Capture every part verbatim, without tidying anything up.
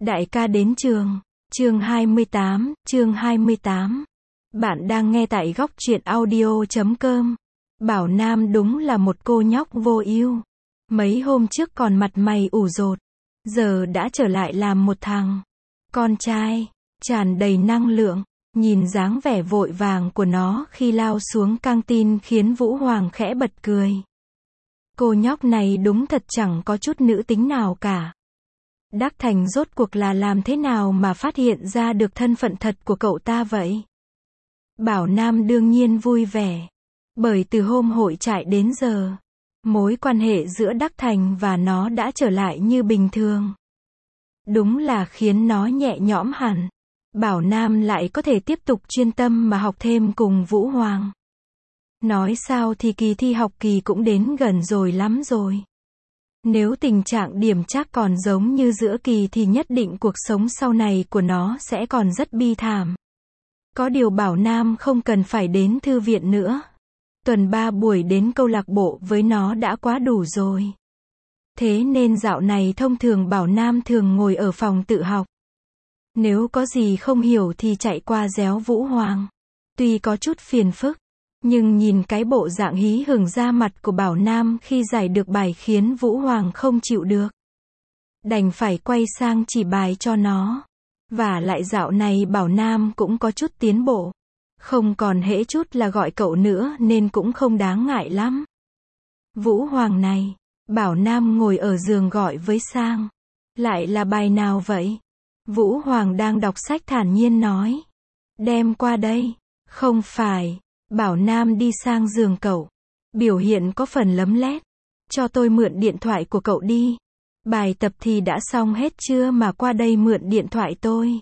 Đại ca đến trường. Chương hai mươi tám, chương hai mươi tám. Bạn đang nghe tại góc truyện audio chấm com. Bảo Nam đúng là một cô nhóc vô ưu. Mấy hôm trước còn mặt mày ủ rột, giờ đã trở lại làm một thằng con trai, tràn đầy năng lượng. Nhìn dáng vẻ vội vàng của nó khi lao xuống căng tin khiến Vũ Hoàng khẽ bật cười. Cô nhóc này đúng thật chẳng có chút nữ tính nào cả. Đắc Thành rốt cuộc là làm thế nào mà phát hiện ra được thân phận thật của cậu ta vậy? Bảo Nam đương nhiên vui vẻ. Bởi từ hôm hội trại đến giờ, mối quan hệ giữa Đắc Thành và nó đã trở lại như bình thường. Đúng là khiến nó nhẹ nhõm hẳn. Bảo Nam lại có thể tiếp tục chuyên tâm mà học thêm cùng Vũ Hoàng. Nói sao thì kỳ thi học kỳ cũng đến gần rồi lắm rồi. Nếu tình trạng điểm trác còn giống như giữa kỳ thì nhất định cuộc sống sau này của nó sẽ còn rất bi thảm. Có điều Bảo Nam không cần phải đến thư viện nữa. Tuần ba buổi đến câu lạc bộ với nó đã quá đủ rồi. Thế nên dạo này thông thường Bảo Nam thường ngồi ở phòng tự học. Nếu có gì không hiểu thì chạy qua réo Vũ Hoàng. Tuy có chút phiền phức, nhưng nhìn cái bộ dạng hí hửng ra mặt của Bảo Nam khi giải được bài khiến Vũ Hoàng không chịu được. Đành phải quay sang chỉ bài cho nó. Và lại dạo này Bảo Nam cũng có chút tiến bộ. Không còn hễ chút là gọi cậu nữa nên cũng không đáng ngại lắm. Vũ Hoàng này, Bảo Nam ngồi ở giường gọi với Sang. Lại là bài nào vậy? Vũ Hoàng đang đọc sách thản nhiên nói. Đem qua đây. Không phải. Bảo Nam đi sang giường cậu. Biểu hiện có phần lấm lét. Cho tôi mượn điện thoại của cậu đi. Bài tập thì đã xong hết chưa mà qua đây mượn điện thoại tôi?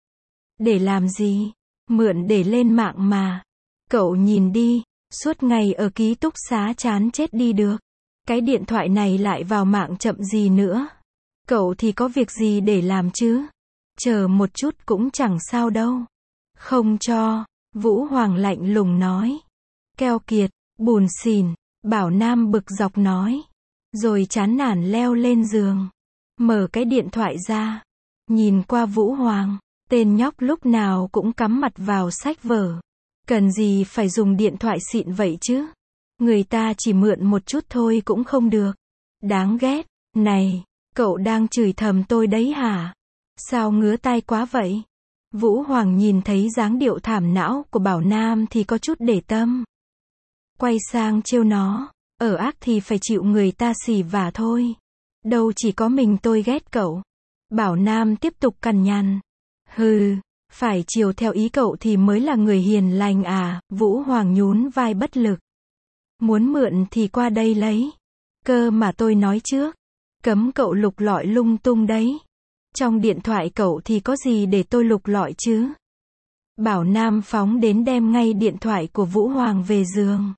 Để làm gì? Mượn để lên mạng mà. Cậu nhìn đi. Suốt ngày ở ký túc xá chán chết đi được. Cái điện thoại này lại vào mạng chậm gì nữa. Cậu thì có việc gì để làm chứ? Chờ một chút cũng chẳng sao đâu. Không cho. Vũ Hoàng lạnh lùng nói. Keo kiệt, bùn xỉn. Bảo Nam bực dọc nói. Rồi chán nản leo lên giường. Mở cái điện thoại ra. Nhìn qua Vũ Hoàng. Tên nhóc lúc nào cũng cắm mặt vào sách vở. Cần gì phải dùng điện thoại xịn vậy chứ? Người ta chỉ mượn một chút thôi cũng không được. Đáng ghét. Này, cậu đang chửi thầm tôi đấy hả? Sao ngứa tai quá vậy? Vũ Hoàng nhìn thấy dáng điệu thảm não của Bảo Nam thì có chút để tâm. Quay sang trêu nó. Ở ác thì phải chịu người ta xỉ vả thôi. Đâu chỉ có mình tôi ghét cậu. Bảo Nam tiếp tục cằn nhằn. Hừ, phải chiều theo ý cậu thì mới là người hiền lành à? Vũ Hoàng nhún vai bất lực. Muốn mượn thì qua đây lấy. Cơ mà tôi nói trước. Cấm cậu lục lọi lung tung đấy. Trong điện thoại cậu thì có gì để tôi lục lọi chứ? Bảo Nam phóng đến đem ngay điện thoại của Vũ Hoàng về giường.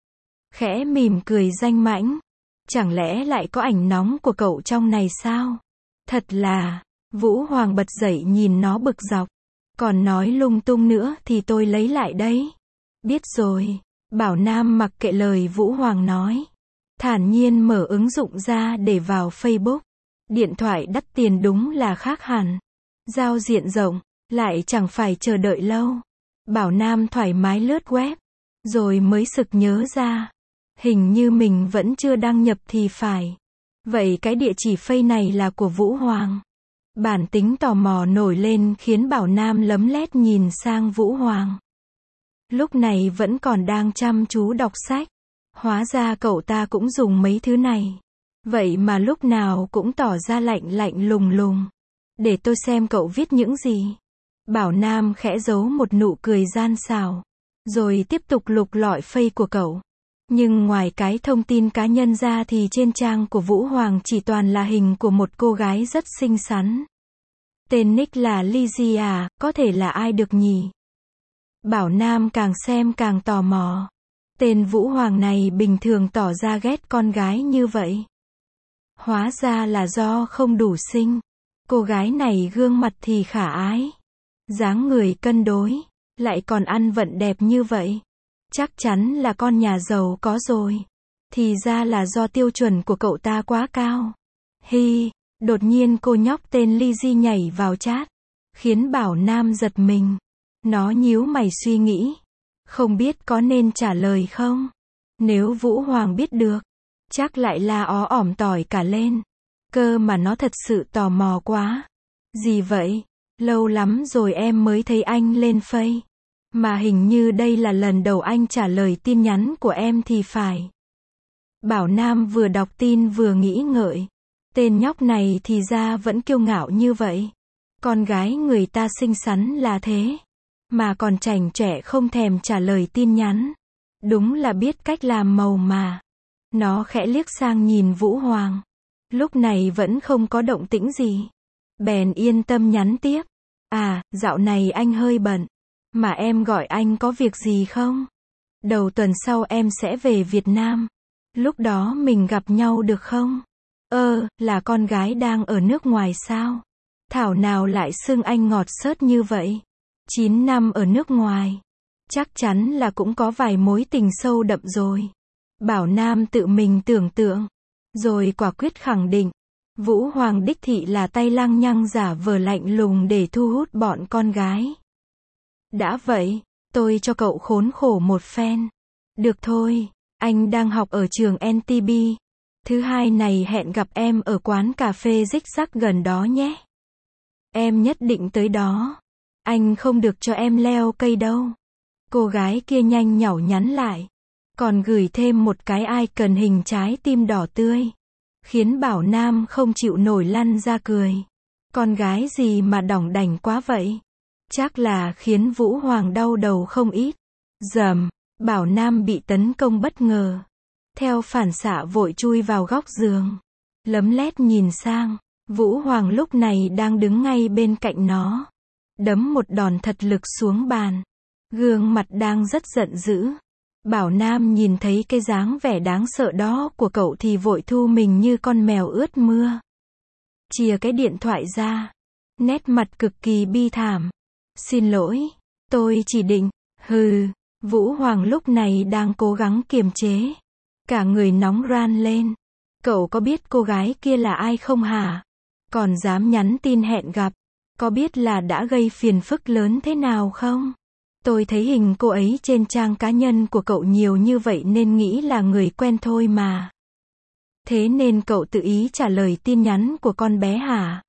Khẽ mỉm cười danh mãnh. Chẳng lẽ lại có ảnh nóng của cậu trong này sao? Thật là. Vũ Hoàng bật dậy nhìn nó bực dọc. Còn nói lung tung nữa thì tôi lấy lại đấy. Biết rồi. Bảo Nam mặc kệ lời Vũ Hoàng nói. Thản nhiên mở ứng dụng ra để vào Facebook. Điện thoại đắt tiền đúng là khác hẳn. Giao diện rộng, lại chẳng phải chờ đợi lâu. Bảo Nam thoải mái lướt web. Rồi mới sực nhớ ra. Hình như mình vẫn chưa đăng nhập thì phải. Vậy cái địa chỉ Face này là của Vũ Hoàng. Bản tính tò mò nổi lên khiến Bảo Nam lấm lét nhìn sang Vũ Hoàng. Lúc này vẫn còn đang chăm chú đọc sách. Hóa ra cậu ta cũng dùng mấy thứ này. Vậy mà lúc nào cũng tỏ ra lạnh lạnh lùng lùng. Để tôi xem cậu viết những gì. Bảo Nam khẽ giấu một nụ cười gian xảo. Rồi tiếp tục lục lọi Face của cậu. Nhưng ngoài cái thông tin cá nhân ra thì trên trang của Vũ Hoàng chỉ toàn là hình của một cô gái rất xinh xắn. Tên nick là Lydia, có thể là ai được nhỉ? Bảo Nam càng xem càng tò mò. Tên Vũ Hoàng này bình thường tỏ ra ghét con gái như vậy. Hóa ra là do không đủ xinh. Cô gái này gương mặt thì khả ái. Dáng người cân đối. Lại còn ăn vận đẹp như vậy. Chắc chắn là con nhà giàu có rồi. Thì ra là do tiêu chuẩn của cậu ta quá cao. Hi, Đột nhiên cô nhóc tên Lizzy nhảy vào chat, khiến Bảo Nam giật mình. Nó nhíu mày suy nghĩ, không biết có nên trả lời không. Nếu Vũ Hoàng biết được, chắc lại la ó ỏm tỏi cả lên. Cơ mà nó thật sự tò mò quá. Gì vậy? Lâu lắm rồi em mới thấy anh lên Face. Mà hình như đây là lần đầu anh trả lời tin nhắn của em thì phải. Bảo Nam vừa đọc tin vừa nghĩ ngợi. Tên nhóc này thì ra vẫn kiêu ngạo như vậy. Con gái người ta xinh xắn là thế, mà còn chảnh chọe không thèm trả lời tin nhắn. Đúng là biết cách làm màu mà. Nó khẽ liếc sang nhìn Vũ Hoàng. Lúc này vẫn không có động tĩnh gì. Bèn yên tâm nhắn tiếp. À, dạo này anh hơi bận. Mà em gọi anh có việc gì không? Đầu tuần sau em sẽ về Việt Nam. Lúc đó mình gặp nhau được không? Ơ, là con gái đang ở nước ngoài sao? Thảo nào lại xưng anh ngọt xớt như vậy? chín năm ở nước ngoài. Chắc chắn là cũng có vài mối tình sâu đậm rồi. Bảo Nam tự mình tưởng tượng. Rồi quả quyết khẳng định. Vũ Hoàng đích thị là tay lăng nhăng giả vờ lạnh lùng để thu hút bọn con gái. Đã vậy, tôi cho cậu khốn khổ một phen. Được thôi, anh đang học ở trường en tê bê. Thứ hai này hẹn gặp em ở quán cà phê rích rắc gần đó nhé. Em nhất định tới đó. Anh không được cho em leo cây đâu. Cô gái kia nhanh nhảu nhắn lại. Còn gửi thêm một cái icon hình trái tim đỏ tươi. Khiến Bảo Nam không chịu nổi lăn ra cười. Con gái gì mà đỏng đảnh quá vậy? Chắc là khiến Vũ Hoàng đau đầu không ít. Dầm, Bảo Nam bị tấn công bất ngờ. Theo phản xạ vội chui vào góc giường. Lấm lét nhìn sang. Vũ Hoàng lúc này đang đứng ngay bên cạnh nó. Đấm một đòn thật lực xuống bàn. Gương mặt đang rất giận dữ. Bảo Nam nhìn thấy cái dáng vẻ đáng sợ đó của cậu thì vội thu mình như con mèo ướt mưa. Chìa cái điện thoại ra. Nét mặt cực kỳ bi thảm. Xin lỗi, tôi chỉ định, hừ. Vũ Hoàng lúc này đang cố gắng kiềm chế. Cả người nóng ran lên. Cậu có biết cô gái kia là ai không hả? Còn dám nhắn tin hẹn gặp. Có biết là đã gây phiền phức lớn thế nào không? Tôi thấy hình cô ấy trên trang cá nhân của cậu nhiều như vậy nên nghĩ là người quen thôi mà. Thế nên cậu tự ý trả lời tin nhắn của con bé hả?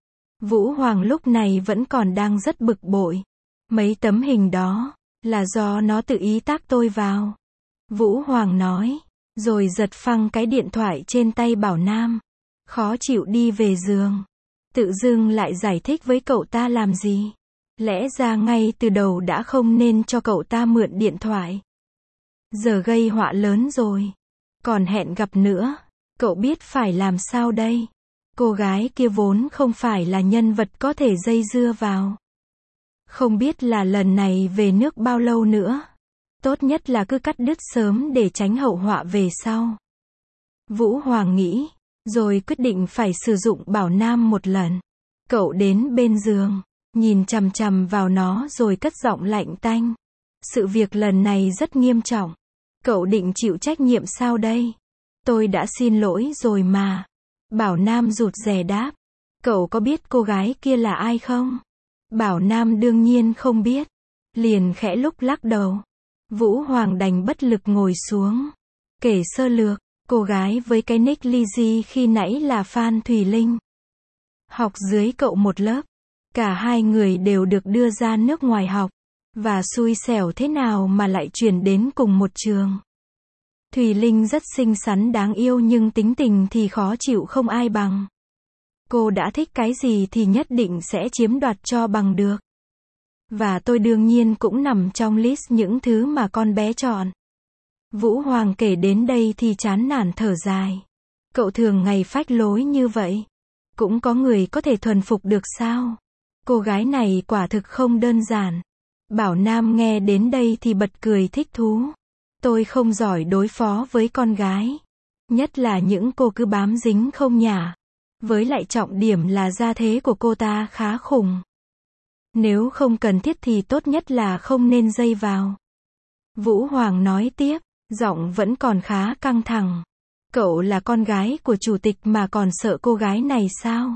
Vũ Hoàng lúc này vẫn còn đang rất bực bội. Mấy tấm hình đó là do nó tự ý tác tôi vào. Vũ Hoàng nói, rồi giật phăng cái điện thoại trên tay Bảo Nam. Khó chịu đi về giường. Tự dưng lại giải thích với cậu ta làm gì? Lẽ ra ngay từ đầu đã không nên cho cậu ta mượn điện thoại. Giờ gây họa lớn rồi. Còn hẹn gặp nữa. Cậu biết phải làm sao đây? Cô gái kia vốn không phải là nhân vật có thể dây dưa vào. Không biết là lần này về nước bao lâu nữa. Tốt nhất là cứ cắt đứt sớm để tránh hậu họa về sau. Vũ Hoàng nghĩ, rồi quyết định phải sử dụng Bảo Nam một lần. Cậu đến bên giường, nhìn chằm chằm vào nó rồi cất giọng lạnh tanh. Sự việc lần này rất nghiêm trọng. Cậu định chịu trách nhiệm sao đây? Tôi đã xin lỗi rồi mà. Bảo Nam rụt rè đáp. Cậu có biết cô gái kia là ai không? Bảo Nam đương nhiên không biết. Liền khẽ lúc lắc đầu. Vũ Hoàng đành bất lực ngồi xuống. Kể sơ lược, cô gái với cái nick Lizzy khi nãy là Phan Thùy Linh. Học dưới cậu một lớp. Cả hai người đều được đưa ra nước ngoài học. Và xui xẻo thế nào mà lại chuyển đến cùng một trường. Thùy Linh rất xinh xắn đáng yêu nhưng tính tình thì khó chịu không ai bằng. Cô đã thích cái gì thì nhất định sẽ chiếm đoạt cho bằng được. Và tôi đương nhiên cũng nằm trong list những thứ mà con bé chọn. Vũ Hoàng kể đến đây thì chán nản thở dài. Cậu thường ngày phách lối như vậy. Cũng có người có thể thuần phục được sao? Cô gái này quả thực không đơn giản. Bảo Nam nghe đến đây thì bật cười thích thú. Tôi không giỏi đối phó với con gái. Nhất là những cô cứ bám dính không nhả. Với lại trọng điểm là gia thế của cô ta khá khủng. Nếu không cần thiết thì tốt nhất là không nên dây vào. Vũ Hoàng nói tiếp, giọng vẫn còn khá căng thẳng. Cậu là con gái của chủ tịch mà còn sợ cô gái này sao?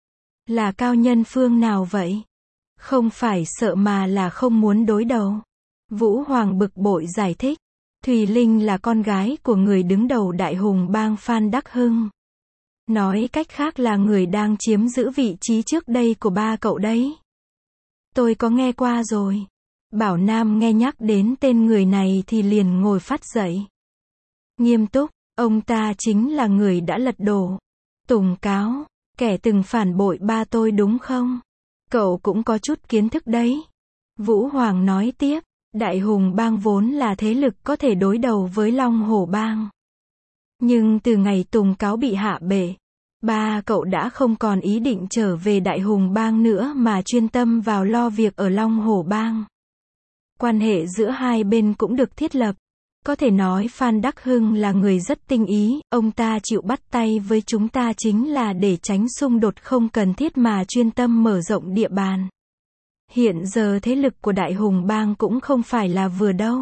Là cao nhân phương nào vậy? Không phải sợ mà là không muốn đối đầu. Vũ Hoàng bực bội giải thích. Thùy Linh là con gái của người đứng đầu đại hùng bang Phan Đắc Hưng. Nói cách khác là người đang chiếm giữ vị trí trước đây của ba cậu đấy. Tôi có nghe qua rồi. Bảo Nam nghe nhắc đến tên người này thì liền ngồi phắt dậy. Nghiêm túc, ông ta chính là người đã lật đổ Tùng Cáo, kẻ từng phản bội ba tôi đúng không? Cậu cũng có chút kiến thức đấy. Vũ Hoàng nói tiếp, Đại Hùng bang vốn là thế lực có thể đối đầu với Long Hổ bang. Nhưng từ ngày Tùng Cáo bị hạ bệ, ba cậu đã không còn ý định trở về Đại Hùng bang nữa mà chuyên tâm vào lo việc ở Long Hổ bang. Quan hệ giữa hai bên cũng được thiết lập. Có thể nói Phan Đắc Hưng là người rất tinh ý, ông ta chịu bắt tay với chúng ta chính là để tránh xung đột không cần thiết mà chuyên tâm mở rộng địa bàn. Hiện giờ thế lực của Đại Hùng bang cũng không phải là vừa đâu.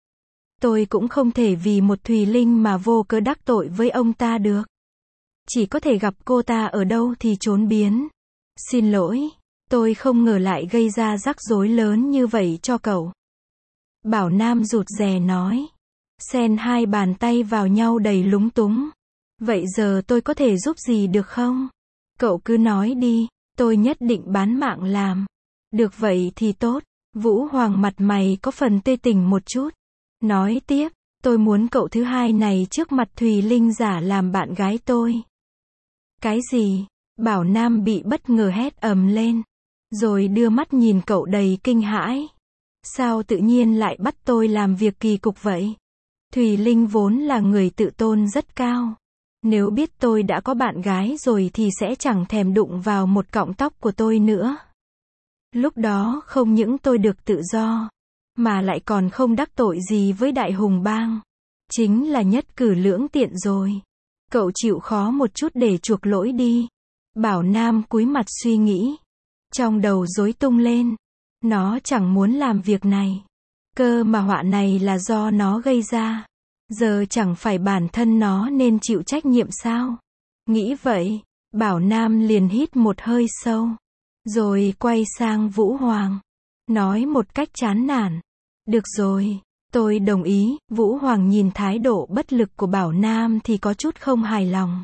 Tôi cũng không thể vì một Thùy Linh mà vô cớ đắc tội với ông ta được. Chỉ có thể gặp cô ta ở đâu thì trốn biến. Xin lỗi, tôi không ngờ lại gây ra rắc rối lớn như vậy cho cậu. Bảo Nam rụt rè nói. Xen hai bàn tay vào nhau đầy lúng túng. Vậy giờ tôi có thể giúp gì được không? Cậu cứ nói đi, tôi nhất định bán mạng làm. Được vậy thì tốt. Vũ Hoàng mặt mày có phần tươi tỉnh một chút. Nói tiếp, tôi muốn cậu thứ hai này trước mặt Thùy Linh giả làm bạn gái tôi. Cái gì? Bảo Nam bị bất ngờ hét ầm lên. Rồi đưa mắt nhìn cậu đầy kinh hãi. Sao tự nhiên lại bắt tôi làm việc kỳ cục vậy? Thùy Linh vốn là người tự tôn rất cao. Nếu biết tôi đã có bạn gái rồi thì sẽ chẳng thèm đụng vào một cọng tóc của tôi nữa. Lúc đó không những tôi được tự do, mà lại còn không đắc tội gì với Đại Hùng bang. Chính là nhất cử lưỡng tiện rồi. Cậu chịu khó một chút để chuộc lỗi đi. Bảo Nam cúi mặt suy nghĩ. Trong đầu rối tung lên. Nó chẳng muốn làm việc này. Cơ mà họa này là do nó gây ra. Giờ chẳng phải bản thân nó nên chịu trách nhiệm sao? Nghĩ vậy, Bảo Nam liền hít một hơi sâu. Rồi quay sang Vũ Hoàng. Nói một cách chán nản. Được rồi, tôi đồng ý. Vũ Hoàng nhìn thái độ bất lực của Bảo Nam thì có chút không hài lòng.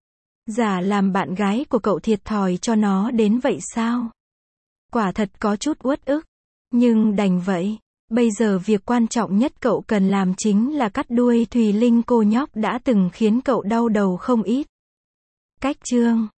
Giả làm bạn gái của cậu thiệt thòi cho nó đến vậy sao? Quả thật có chút uất ức. Nhưng đành vậy. Bây giờ việc quan trọng nhất cậu cần làm chính là cắt đuôi Thùy Linh cô nhóc đã từng khiến cậu đau đầu không ít. Cách chương